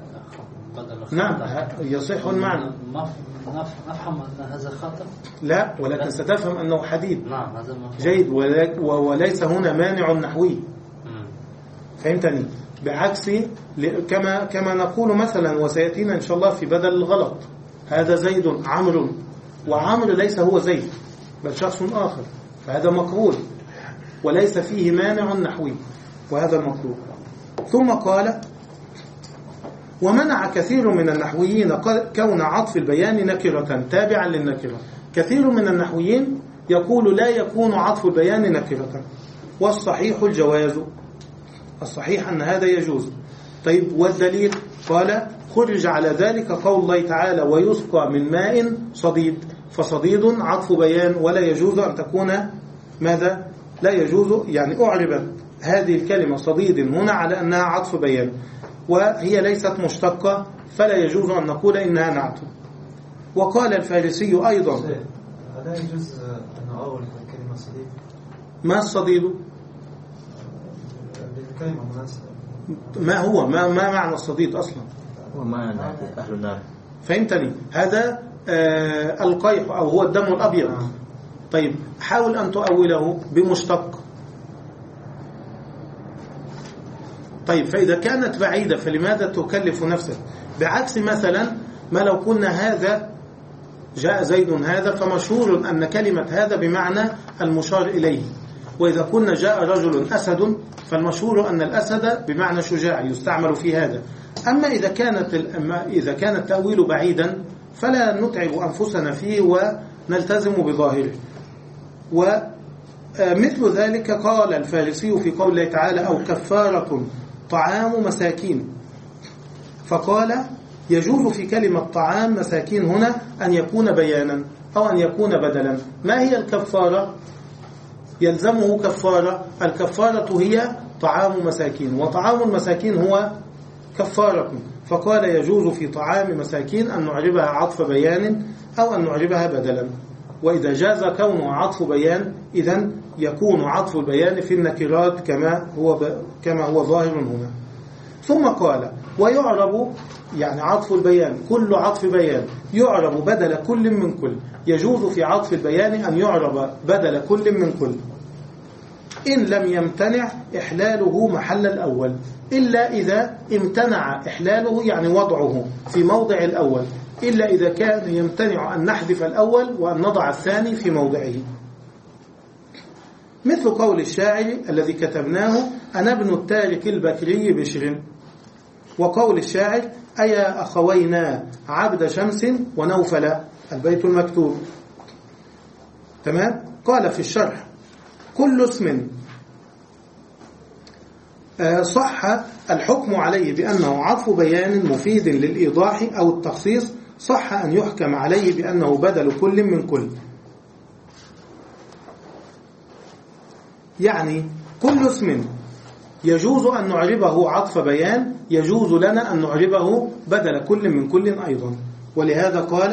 بدل نعم يصح المعنى. نفهم أن هذا خطأ؟ لا، ولكن ستفهم أنه حديد. نعم هذا مفهوم. جيد، وليس هنا مانع نحوي. فهمتني؟ بعكس كما كما نقول مثلا، وسيأتينا إن شاء الله في بدل الغلط، هذا زيد عمرو، وعمرو ليس هو زيد بل شخص آخر، فهذا مقبول وليس فيه مانع نحوي، وهذا المطلوب. ثم قال ومنع كثير من النحويين كون عطف البيان نكرة تابعا للنكرة. كثير من النحويين يقول لا يكون عطف البيان نكرة، والصحيح الجواز، الصحيح أن هذا يجوز. طيب والدليل؟ قال خرج على ذلك قول الله تعالى ويسقى من ماء صديد، فصديد عطف بيان ولا يجوز أن تكون ماذا؟ لا يجوز، يعني أعربت هذه الكلمة صديد هنا على أنها عطف بيان، وهي ليست مشتقة فلا يجوز أن نقول إنها نعت. وقال الفارسي أيضا هذا يجوز أن أول الكلمة صديق. ما الصديد؟ بالكلمة مناسبة. ما هو ما, ما معنى الصديد أصلا؟ هو معنى أهل النار. فهمتني؟ هذا آه القيح أو هو الدم الأبيض. طيب حاول أن تؤوله بمشتق. طيب فإذا كانت بعيدة فلماذا تكلف نفسك؟ بعكس مثلا ما لو قلنا هذا جاء زيد هذا، فمشهور أن كلمة هذا بمعنى المشار إليه. وإذا قلنا جاء رجل أسد فالمشهور أن الأسد بمعنى شجاع يستعمل في هذا. أما إذا كانت إذا كان التأويل بعيدا فلا نتعب أنفسنا فيه ونلتزم بظاهره. ومثل ذلك قال الفارسي في قول الله تعالى أو كفارة طعام مساكين، فقال يجوز في كلمة طعام مساكين هنا أن يكون بيانا أو أن يكون بدلا. ما هي الكفارة؟ يلزمه كفارة. الكفارة هي طعام مساكين، وطعام المساكين هو كفارة. فقال يجوز في طعام مساكين أن نعربها عطف بيان أو أن نعربها بدلا. وإذا جاز كونه عطف بيان إذن يكون عطف البيان في النكرات كما هو كما هو ظاهر هنا. ثم قال ويعرب يعني عطف البيان كل عطف بيان يعرب بدل كل من كل. يجوز في عطف البيان أن يعرب بدل كل من كل إن لم يمتنع إحلاله محل الأول، إلا إذا امتنع إحلاله يعني وضعه في موضع الأول، إلا إذا كان يمتنع أن نحذف الأول وأن نضع الثاني في موضعه. مثل قول الشاعر الذي كتبناه أنا ابن التارك البكري بشر، وقول الشاعر أيا أخوينا عبد شمس ونوفل، البيت المكتوب. تمام. قال في الشرح كل اسم صح الحكم عليه بأنه عطف بيان مفيد للإيضاح أو التخصيص صح أن يحكم عليه بأنه بدل كل من كل. يعني كل اسم يجوز أن نعربه عطف بيان يجوز لنا أن نعربه بدل كل من كل أيضا. ولهذا قال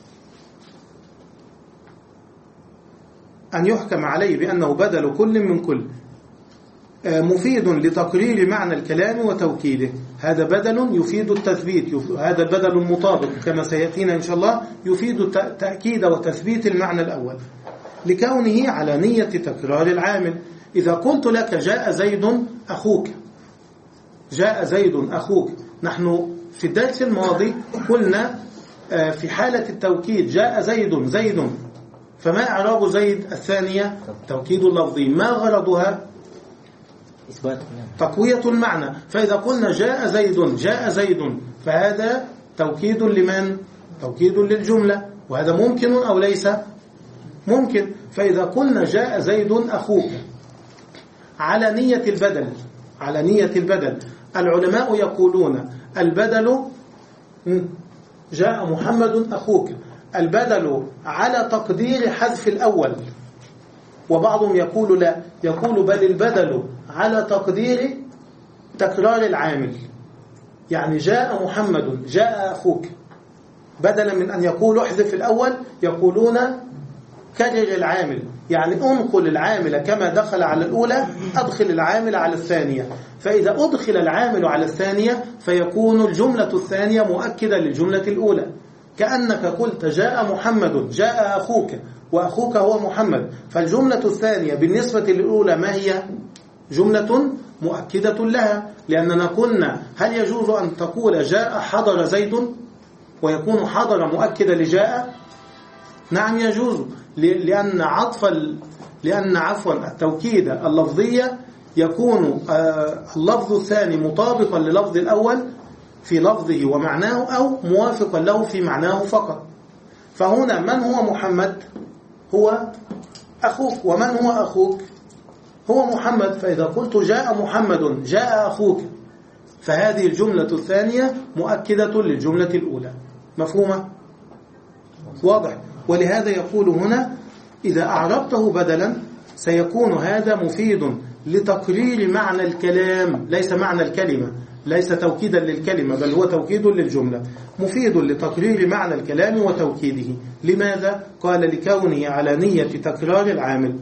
أن يحكم عليه بأنه بدل كل من كل مفيد لتقرير معنى الكلام وتوكيده. هذا بدل يفيد التثبيت، هذا البدل المطابق كما سيأتينا إن شاء الله يفيد تأكيد وتثبيت المعنى الأول لكونه على نية تكرار العامل. إذا قلت لك جاء زيد أخوك، جاء زيد أخوك، نحن في الدرس الماضي قلنا في حالة التوكيد جاء زيد زيد، فما إعراب زيد الثانية؟ توكيد اللفظي. ما غرضها؟ تقوية المعنى. فإذا قلنا جاء زيد جاء زيد فهذا توكيد لمن؟ توكيد للجملة، وهذا ممكن أو ليس ممكن. فإذا قلنا جاء زيد أخوك على نية البدل، على نية البدل، العلماء يقولون البدل جاء محمد أخوك، البدل على تقدير حذف الأول. وبعضهم يقول لا، يقول بل البدل على تقدير تكرار العامل. يعني جاء محمد جاء أخوك، بدلا من أن يقولوا احذف الأول يقولون كرر العامل، يعني انقل العامل كما دخل على الأولى أدخل العامل على الثانية. فإذا أدخل العامل على الثانية فيكون الجملة الثانية مؤكدة للجملة الأولى، كأنك قلت جاء محمد جاء أخوك وأخوك هو محمد، فالجملة الثانية بالنسبة للأولى ما هي؟ جملة مؤكدة لها. لأننا قلنا هل يجوز أن تقول جاء حضر زيد ويكون حضر مؤكدا لجاء؟ نعم يجوز، لأن عطف لأن عفوا التوكيد اللفظية يكون اللفظ الثاني مطابقا للفظ الأول في لفظه ومعناه أو موافقا له في معناه فقط. فهنا من هو محمد؟ هو أخوك. ومن هو أخوك؟ هو محمد. فإذا قلت جاء محمد جاء أخوك فهذه الجملة الثانية مؤكدة للجملة الأولى. مفهومة؟ واضح. ولهذا يقول هنا إذا أعربته بدلا سيكون هذا مفيد لتقرير معنى الكلام، ليس معنى الكلمة، ليس توكيدا للكلمة بل هو توكيد للجملة، مفيد لتقرير معنى الكلام وتوكيده. لماذا؟ قال لكونه على نية تكرار العامل،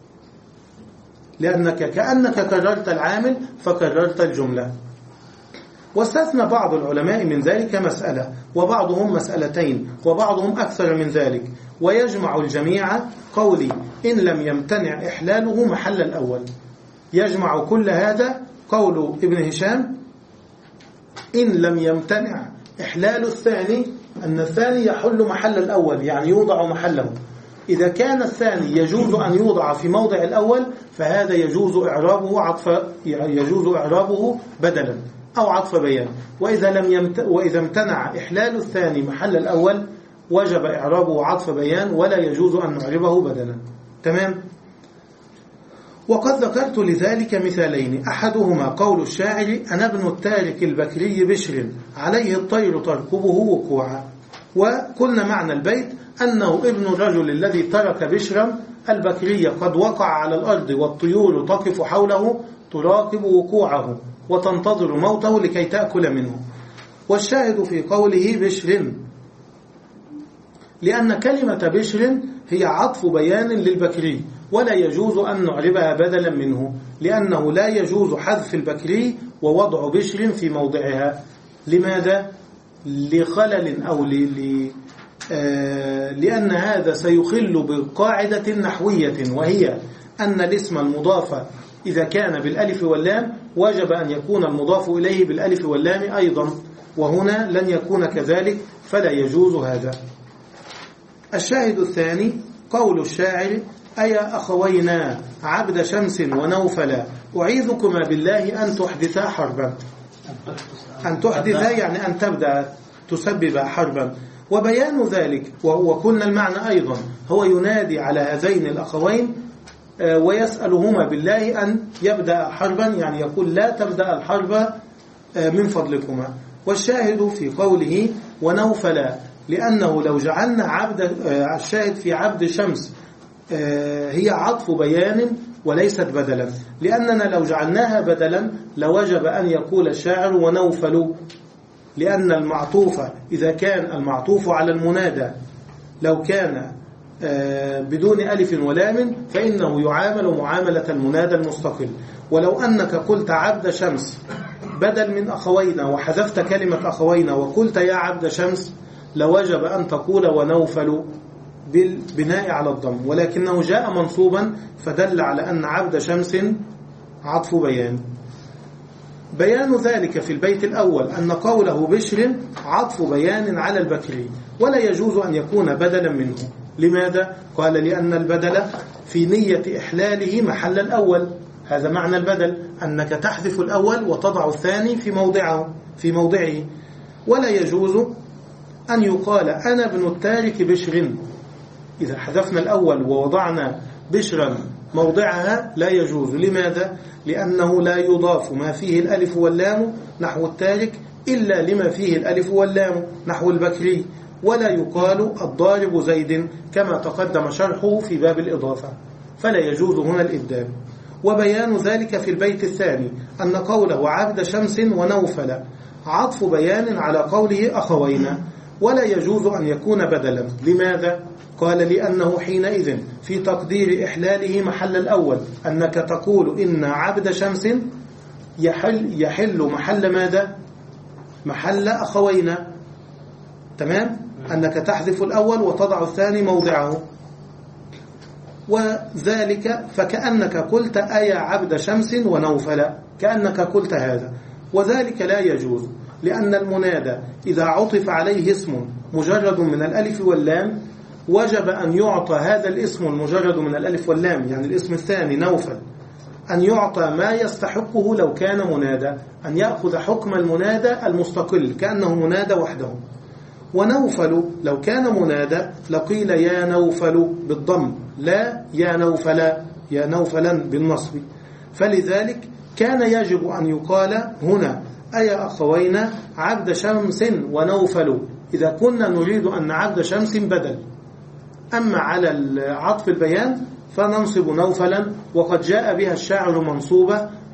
لأنك كأنك كررت العامل فكررت الجملة. واستثنى بعض العلماء من ذلك مسألة، وبعضهم مسألتين، وبعضهم أكثر من ذلك، ويجمع الجميع قولي إن لم يمتنع إحلاله محل الأول. يجمع كل هذا قول ابن هشام إن لم يمتنع إحلال الثاني، أن الثاني يحل محل الأول، يعني يوضع محله. إذا كان الثاني يجوز أن يوضع في موضع الأول فهذا يجوز إعرابه عطف يجوز إعرابه بدلا أو عطف بيان. وإذا لم يمت... وإذا امتنع إحلال الثاني محل الأول وجب إعرابه عطف بيان ولا يجوز أن نعربه بدلا. تمام؟ وقد ذكرت لذلك مثالين، أحدهما قول الشاعر أنا ابن التارك البكري بشر عليه الطير تركبه وقوعا. وقلنا معنى البيت أنه ابن الرجل الذي ترك بشرا البكري قد وقع على الأرض والطيور تقف حوله تراقب وقوعه وتنتظر موته لكي تأكل منه. والشاهد في قوله بشر لأن كلمة بشر هي عطف بيان للبكري ولا يجوز أن نعربها بدلا منه، لأنه لا يجوز حذف البكري ووضع بشر في موضعها. لماذا؟ لخلل أو ل... ل... آه... لأن هذا سيخل بقاعدة نحوية، وهي أن الاسم المضاف إذا كان بالألف واللام وجب أن يكون المضاف إليه بالألف واللام أيضا، وهنا لن يكون كذلك فلا يجوز هذا. الشاهد الثاني قول الشاعر أيا أخوينا عبد شمس ونوفلا أعيذكما بالله أن تحدثا حربا. أن تحدث يعني أن تبدأ تسبب حربا. وبيان ذلك وكنا المعنى أيضا هو ينادي على هذين الأخوين ويسألهما بالله أن يبدأ حربا، يعني يقول لا تبدأ الحرب من فضلكما. والشاهد في قوله ونوفلا لأنه لو جعلنا عبد الشاهد في عبد شمس هي عطف بيان وليست بدلا، لأننا لو جعلناها بدلا لوجب أن يقول الشاعر ونوفل، لأن المعطوف إذا كان المعطوف على المنادى لو كان بدون ألف ولام فإنه يعامل معاملة المنادى المستقل. ولو أنك قلت عبد شمس بدل من أخوينا وحذفت كلمة أخوينا وقلت يا عبد شمس لوجب أن تقول ونوفل بالبناء على الضم، ولكنه جاء منصوبا فدل على أن عبد شمس عطف بيان. بيان ذلك في البيت الأول أن قوله بشر عطف بيان على البكري ولا يجوز أن يكون بدلا منه. لماذا؟ قال لأن البدل في نية إحلاله محل الأول. هذا معنى البدل، أنك تحذف الأول وتضع الثاني في موضعه في موضعه. ولا يجوز أن يقال أنا ابن التارك بشر، إذا حذفنا الأول ووضعنا بشرا موضعها لا يجوز. لماذا؟ لأنه لا يضاف ما فيه الألف واللام نحو التارك إلا لما فيه الألف واللام نحو البكري، ولا يقال الضارب زيد كما تقدم شرحه في باب الإضافة، فلا يجوز هنا الإبدال. وبيان ذلك في البيت الثاني أن قوله عبد شمس ونوفل عطف بيان على قوله أخوينا ولا يجوز أن يكون بدلا. لماذا؟ قال لأنه حينئذ في تقدير إحلاله محل الأول أنك تقول إن عبد شمس يحل, يحل محل ماذا؟ محل أخوينا. تمام؟ أنك تحذف الأول وتضع الثاني موضعه. وذلك فكأنك قلت أيا عبد شمس ونوفل، كأنك قلت هذا، وذلك لا يجوز، لأن المنادى إذا عطف عليه اسم مجرد من الألف واللام وجب أن يعطى هذا الاسم المجرد من الألف واللام، يعني الاسم الثاني نوفل، أن يعطى ما يستحقه لو كان منادى، أن يأخذ حكم المنادى المستقل كأنه منادى وحده. ونوفل لو كان منادى لقيل يا نوفل بالضم لا يا نوفلا يا نوفلا بالنصب. فلذلك كان يجب أن يقال هنا أيا أخوينا عبد شمس ونوفل إذا كنا نريد أن عبد شمس بدل. أما على عطف البيان فننصب نوفلا، وقد جاء بها الشاعر منصوبة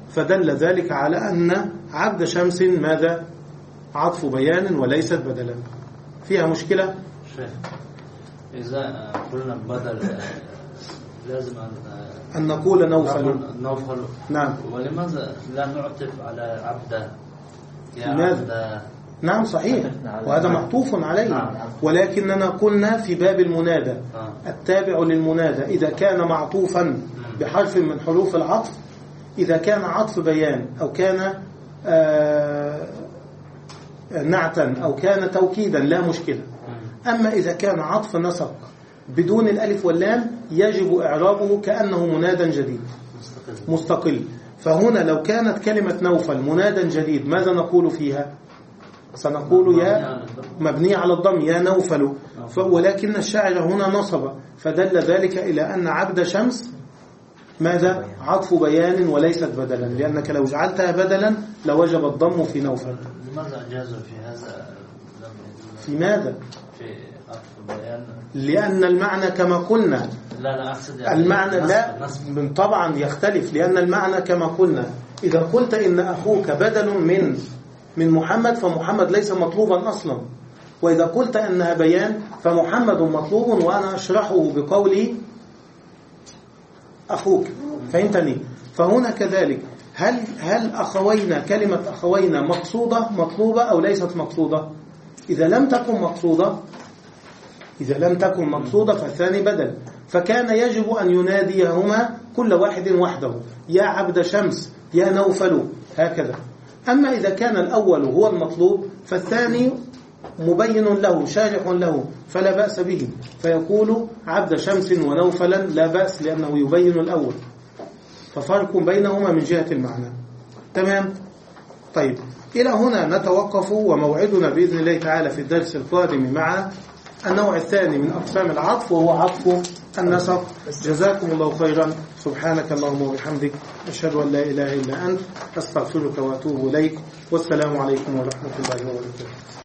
فدل ذلك على أن عبد شمس ماذا؟ عطف بيان وليست بدلا. فيها مشكلة؟ شيخ إذا قلنا بدل لازم أن أن نقول نوفل. نوفل. نعم. ولماذا لا نعطف على عبد يا عبد؟ نعم صحيح، وهذا معطوف عليه. نعم. ولكننا قلنا في باب المنادى التابع للمنادى إذا كان معطوفا بحرف من حروف العطف، إذا كان عطف بيان أو كان آه نعتا أو كان توكيدا لا مشكلة. أما إذا كان عطف نسق بدون الألف واللام يجب إعرابه كأنه منادى جديد مستقل. فهنا لو كانت كلمة نوفل منادى جديد ماذا نقول فيها؟ سنقول يا مبني على الضم يا نوفل. ولكن الشاعر هنا نصب، فدل ذلك إلى أن عبد شمس ماذا؟ عطف بيان وليست بدلا، لأنك لو جعلتها بدلا لوجب الضم في نوفل. لماذا أجازوا في هذا؟ في ماذا؟ في عطف بيان. لأن المعنى كما قلنا لا لا أقصد يعني المعنى لا من طبعا يختلف، لأن المعنى كما قلنا إذا قلت إن أخوك بدل من من محمد فمحمد ليس مطلوبا أصلا، وإذا قلت أنها بيان فمحمد مطلوب وأنا أشرحه بقولي أخوك. فهمتني؟ فهنا كذلك هل هل أخوينا كلمة أخوينا مقصودة مطلوبة أو ليست مقصودة؟ إذا لم تكن مقصودة إذا لم تكن مقصودة فالثاني بدل، فكان يجب أن يناديهما كل واحد وحده يا عبد شمس يا نوفل هكذا. أما إذا كان الأول هو المطلوب فالثاني مبين له شارح له فلا بأس به، فيقول عبد شمس ونوفلا لا بأس لأنه يبين الأول، ففرق بينهما من جهة المعنى. تمام؟ طيب إلى هنا نتوقف، وموعدنا بإذن الله تعالى في الدرس القادم مع النوع الثاني من أقسام العطف وهو عطف النسق. جزاكم الله خيرا. سبحانك اللهم وبحمدك أشهد أن لا إله إلا أنت أستغفرك وأتوب إليك، والسلام عليكم ورحمة الله وبركاته.